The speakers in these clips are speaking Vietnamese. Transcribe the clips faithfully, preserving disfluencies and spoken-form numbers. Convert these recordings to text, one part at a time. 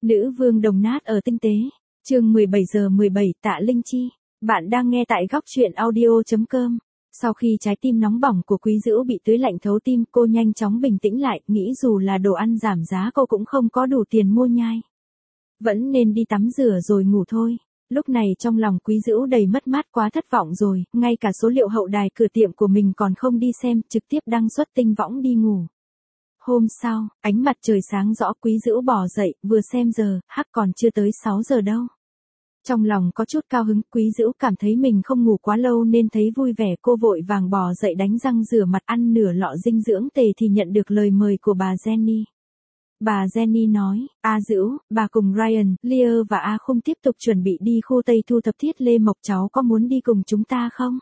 Nữ vương đồng nát ở tinh tế. Chương mười bảy giờ mười bảy, Tạ Linh Chi. Bạn đang nghe tại góc truyện audio chấm com. Sau khi trái tim nóng bỏng của Quý Dữu bị tưới lạnh thấu tim, cô nhanh chóng bình tĩnh lại, nghĩ dù là đồ ăn giảm giá cô cũng không có đủ tiền mua nhai. Vẫn nên đi tắm rửa rồi ngủ thôi. Lúc này trong lòng Quý Dữu đầy mất mát, quá thất vọng rồi, ngay cả số liệu hậu đài cửa tiệm của mình còn không đi xem, trực tiếp đăng xuất tinh võng đi ngủ. Hôm sau, ánh mặt trời sáng rõ, Quý Dữu bỏ dậy, vừa xem giờ, hắc còn chưa tới sáu giờ đâu. Trong lòng có chút cao hứng, Quý Dữu cảm thấy mình không ngủ quá lâu nên thấy vui vẻ, cô vội vàng bò dậy đánh răng rửa mặt, ăn nửa lọ dinh dưỡng tề thì nhận được lời mời của bà Jenny. Bà Jenny nói, A Dữu, bà cùng Ryan, Lear và A Khung tiếp tục chuẩn bị đi khu Tây thu thập thiết lê mộc, cháu có muốn đi cùng chúng ta không?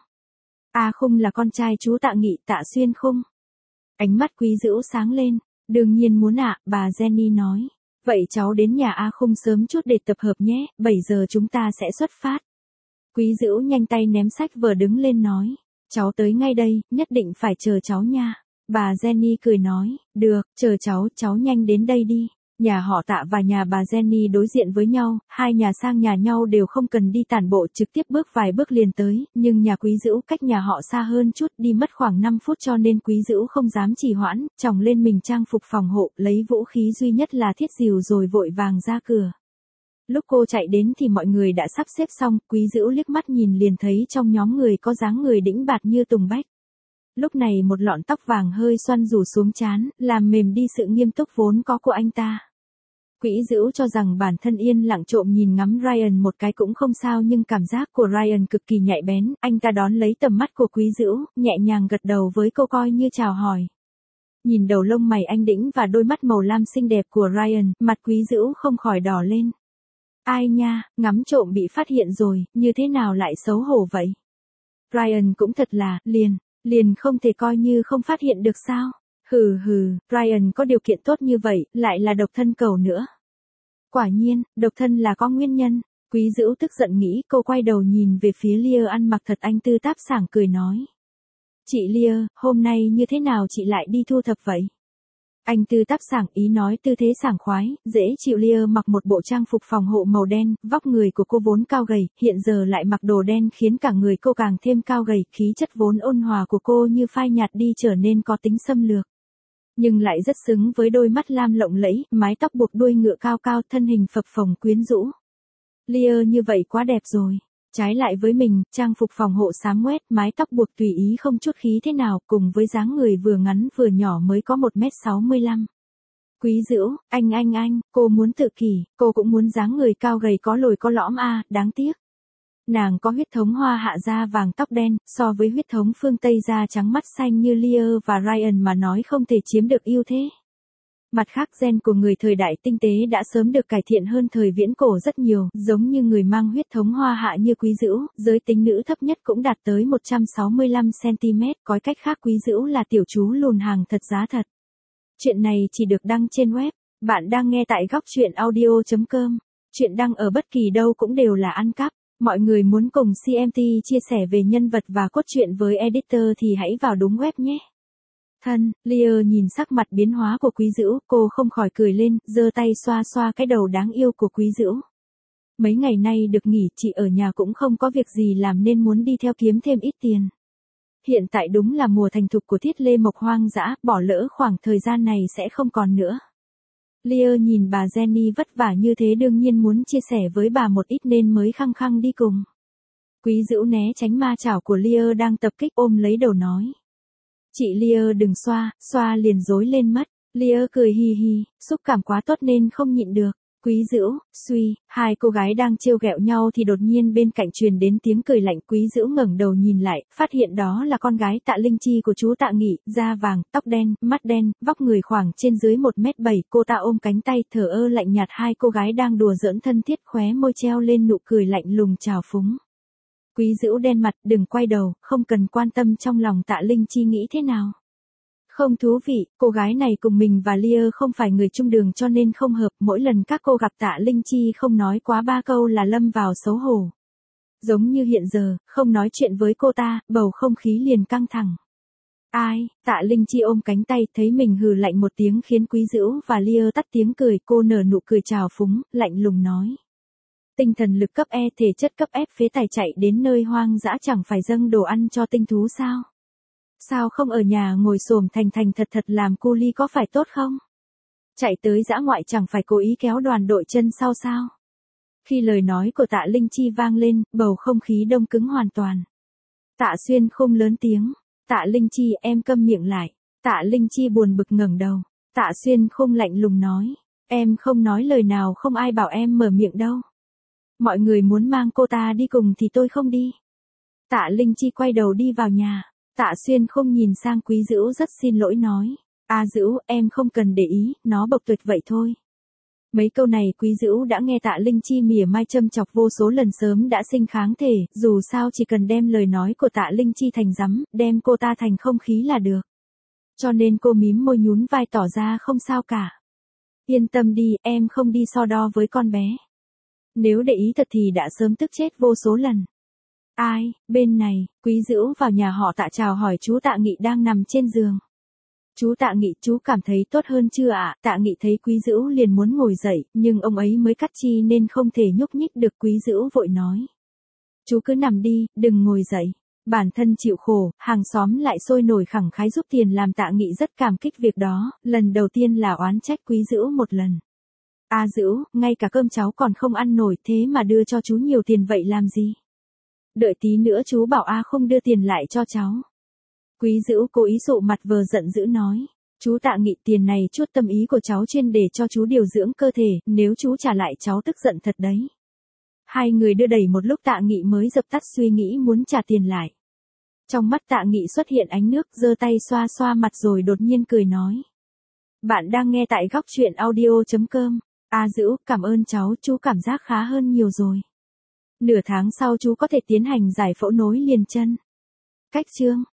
A Khung là con trai chú Tạ Nghị, Tạ Xuyên Khung. Ánh mắt Quý Dữu sáng lên, đương nhiên muốn ạ, bà Jenny nói. Vậy cháu đến nhà A Khung sớm chút để tập hợp nhé, bảy giờ chúng ta sẽ xuất phát. Quý Dữu nhanh tay ném sách vở đứng lên nói, cháu tới ngay đây, nhất định phải chờ cháu nha. Bà Jenny cười nói, được, chờ cháu, cháu nhanh đến đây đi. Nhà họ Tạ và nhà bà Jenny đối diện với nhau, hai nhà sang nhà nhau đều không cần đi tản bộ, trực tiếp bước vài bước liền tới, nhưng nhà Quý Dữu cách nhà họ xa hơn chút, đi mất khoảng năm phút cho nên Quý Dữu không dám trì hoãn, chòng lên mình trang phục phòng hộ, lấy vũ khí duy nhất là thiết rìu rồi vội vàng ra cửa. Lúc cô chạy đến thì mọi người đã sắp xếp xong, Quý Dữu liếc mắt nhìn liền thấy trong nhóm người có dáng người đĩnh bạt như Tùng Bách. Lúc này một lọn tóc vàng hơi xoăn rủ xuống trán, làm mềm đi sự nghiêm túc vốn có của anh ta. Quý Dữu cho rằng bản thân yên lặng trộm nhìn ngắm Ryan một cái cũng không sao, nhưng cảm giác của Ryan cực kỳ nhạy bén, anh ta đón lấy tầm mắt của Quý Dữu, nhẹ nhàng gật đầu với cô coi như chào hỏi. Nhìn đầu lông mày anh đĩnh và đôi mắt màu lam xinh đẹp của Ryan, mặt Quý Dữu không khỏi đỏ lên. Ai nha, ngắm trộm bị phát hiện rồi, như thế nào lại xấu hổ vậy? Ryan cũng thật là, liền, liền không thể coi như không phát hiện được sao? Hừ hừ, Ryan có điều kiện tốt như vậy, lại là độc thân cầu nữa. Quả nhiên, độc thân là có nguyên nhân. Quý Dữu tức giận nghĩ, cô quay đầu nhìn về phía Lear ăn mặc thật anh tư táp sảng cười nói. Chị Lear, hôm nay như thế nào chị lại đi thu thập vậy? Anh tư táp sảng ý nói tư thế sảng khoái, dễ chịu. Lear mặc một bộ trang phục phòng hộ màu đen, vóc người của cô vốn cao gầy, hiện giờ lại mặc đồ đen khiến cả người cô càng thêm cao gầy, khí chất vốn ôn hòa của cô như phai nhạt đi trở nên có tính xâm lược. Nhưng lại rất xứng với đôi mắt lam lộng lẫy, mái tóc buộc đuôi ngựa cao cao, thân hình phập phồng quyến rũ. Lear như vậy quá đẹp rồi. Trái lại với mình, trang phục phòng hộ xám ngoét, mái tóc buộc tùy ý không chút khí thế nào, cùng với dáng người vừa ngắn vừa nhỏ mới có một mét sáu mươi lăm. Quý Dữu, anh anh anh, cô muốn tự kỷ, cô cũng muốn dáng người cao gầy có lồi có lõm a, à, đáng tiếc. Nàng có huyết thống Hoa Hạ da vàng tóc đen, so với huyết thống phương Tây da trắng mắt xanh như Lear và Ryan mà nói không thể chiếm được ưu thế. Mặt khác gen của người thời đại tinh tế đã sớm được cải thiện hơn thời viễn cổ rất nhiều, giống như người mang huyết thống Hoa Hạ như Quý Dữu, giới tính nữ thấp nhất cũng đạt tới một trăm sáu mươi lăm xăng ti mét, có cách khác Quý Dữu là tiểu chú lùn hàng thật giá thật. Chuyện này chỉ được đăng trên web, bạn đang nghe tại góc truyện audio chấm com. Chuyện đăng ở bất kỳ đâu cũng đều là ăn cắp. Mọi người muốn cùng xê em tê chia sẻ về nhân vật và cốt truyện với editor thì hãy vào đúng web nhé. Thân, Lear nhìn sắc mặt biến hóa của Quý Dữu, cô không khỏi cười lên, giơ tay xoa xoa cái đầu đáng yêu của Quý Dữu. Mấy ngày nay được nghỉ, chị ở nhà cũng không có việc gì làm nên muốn đi theo kiếm thêm ít tiền. Hiện tại đúng là mùa thành thục của thiết lê mộc hoang dã, bỏ lỡ khoảng thời gian này sẽ không còn nữa. Lear nhìn bà Jenny vất vả như thế đương nhiên muốn chia sẻ với bà một ít nên mới khăng khăng đi cùng. Quý Dữu né tránh ma chảo của Lear đang tập kích, ôm lấy đầu nói. Chị Lear đừng xoa, xoa liền rối lên mất. Lear cười hi hi, xúc cảm quá tốt nên không nhịn được. Quý Dữu, suy, hai cô gái đang trêu ghẹo nhau thì đột nhiên bên cạnh truyền đến tiếng cười lạnh. Quý Dữu ngẩng đầu nhìn lại, phát hiện đó là con gái Tạ Linh Chi của chú Tạ Nghị, da vàng, tóc đen, mắt đen, vóc người khoảng trên dưới một mét bảy, cô ta ôm cánh tay thờ ơ lạnh nhạt, hai cô gái đang đùa giỡn thân thiết, khóe môi treo lên nụ cười lạnh lùng trào phúng. Quý Dữu đen mặt, đừng quay đầu, không cần quan tâm trong lòng Tạ Linh Chi nghĩ thế nào. Không thú vị, cô gái này cùng mình và Lear không phải người chung đường cho nên không hợp, mỗi lần các cô gặp Tạ Linh Chi không nói quá ba câu là lâm vào xấu hổ. Giống như hiện giờ, không nói chuyện với cô ta, bầu không khí liền căng thẳng. Ai, Tạ Linh Chi ôm cánh tay, thấy mình hừ lạnh một tiếng khiến Quý Dữu và Lia tắt tiếng cười, cô nở nụ cười trào phúng, lạnh lùng nói. Tinh thần lực cấp E, thể chất cấp F, phế tài chạy đến nơi hoang dã chẳng phải dâng đồ ăn cho tinh thú sao? Sao không ở nhà ngồi xổm thành thành thật thật làm cu ly có phải tốt không? Chạy tới dã ngoại chẳng phải cố ý kéo đoàn đội chân sau sao? Khi lời nói của Tạ Linh Chi vang lên, bầu không khí đông cứng hoàn toàn. Tạ Xuyên không lớn tiếng. Tạ Linh Chi, em câm miệng lại. Tạ Linh Chi buồn bực ngẩng đầu. Tạ Xuyên không lạnh lùng nói. Em không nói lời nào, không ai bảo em mở miệng đâu. Mọi người muốn mang cô ta đi cùng thì tôi không đi. Tạ Linh Chi quay đầu đi vào nhà. Tạ Xuyên không nhìn sang Quý Dữu rất xin lỗi nói. A Dữu, em không cần để ý, nó bộc tuyệt vậy thôi. Mấy câu này Quý Dữu đã nghe Tạ Linh Chi mỉa mai châm chọc vô số lần, sớm đã sinh kháng thể, dù sao chỉ cần đem lời nói của Tạ Linh Chi thành rắm, đem cô ta thành không khí là được. Cho nên cô mím môi nhún vai tỏ ra không sao cả. Yên tâm đi, em không đi so đo với con bé. Nếu để ý thật thì đã sớm tức chết vô số lần. Ai, bên này, Quý Dữu vào nhà họ Tạ chào hỏi chú Tạ Nghị đang nằm trên giường. Chú Tạ Nghị, chú cảm thấy tốt hơn chưa ạ? Tạ Nghị thấy Quý Dữu liền muốn ngồi dậy, nhưng ông ấy mới cắt chi nên không thể nhúc nhích được. Quý Dữu vội nói. Chú cứ nằm đi, đừng ngồi dậy. Bản thân chịu khổ, hàng xóm lại sôi nổi khẳng khái giúp tiền làm. Tạ Nghị rất cảm kích việc đó, lần đầu tiên là oán trách Quý Dữu một lần. A Dữu, ngay cả cơm cháu còn không ăn nổi, thế mà đưa cho chú nhiều tiền vậy làm gì? Đợi tí nữa chú bảo A không đưa tiền lại cho cháu. Quý Dữu cố ý sụ mặt vờ giận dữ nói. Chú Tạ Nghị, tiền này chút tâm ý của cháu chuyên để cho chú điều dưỡng cơ thể, nếu chú trả lại cháu tức giận thật đấy. Hai người đưa đẩy một lúc Tạ Nghị mới dập tắt suy nghĩ muốn trả tiền lại. Trong mắt Tạ Nghị xuất hiện ánh nước, giơ tay xoa xoa mặt rồi đột nhiên cười nói. Bạn đang nghe tại góc truyện audio chấm com. A Dữu, cảm ơn cháu, chú cảm giác khá hơn nhiều rồi. Nửa tháng sau chú có thể tiến hành giải phẫu nối liền chân. Cách chương